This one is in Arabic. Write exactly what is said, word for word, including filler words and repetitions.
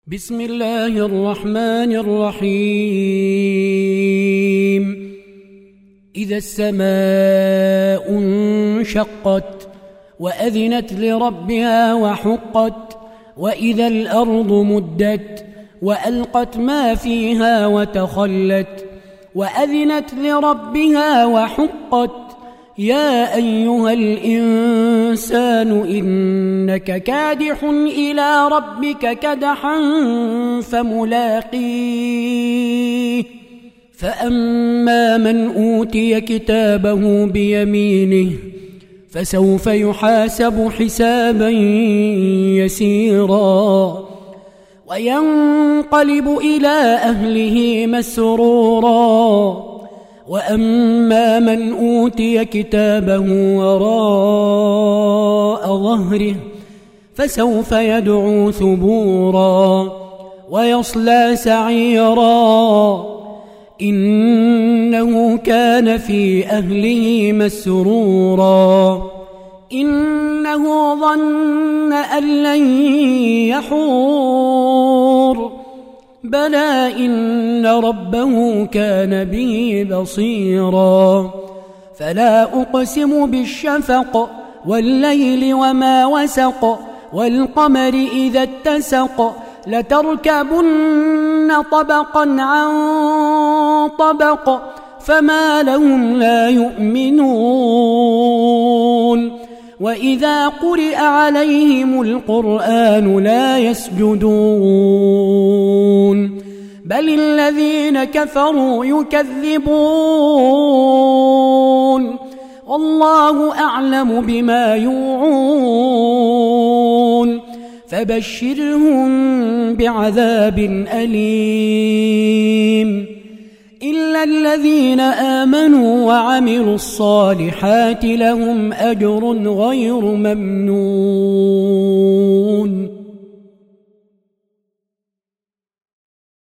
بسم الله الرحمن الرحيم. إذا السماء انشقت وأذنت لربها وحقت، وإذا الأرض مدت وألقت ما فيها وتخلت، وأذنت لربها وحقت. يا أيها الإنسان إنك كادح إلى ربك كدحا فملاقيه. فأما من أوتي كتابه بيمينه فسوف يحاسب حسابا يسيرا، وينقلب إلى أهله مسرورا. وأما من أوتي كتابه وراء ظهره فسوف يدعو ثبورا ويصلى سعيرا، إنه كان في أهله مسرورا. إنه ظن أن لن يحور، بلى إن ربه كان به بصيرا. فلا أقسم بالشفق والليل وما وسق، والقمر إذا اتسق، لتركبن طبقا عن طبق، فما لهم لا يؤمنون. وإذا قرئ عليهم القرآن لا يسجدون، بل الذين كفروا يكذبون، والله أعلم بما يوعون. فبشرهم بعذاب أليم إلا الذين آمنوا وعملوا الصالحات لهم أجر غير ممنون.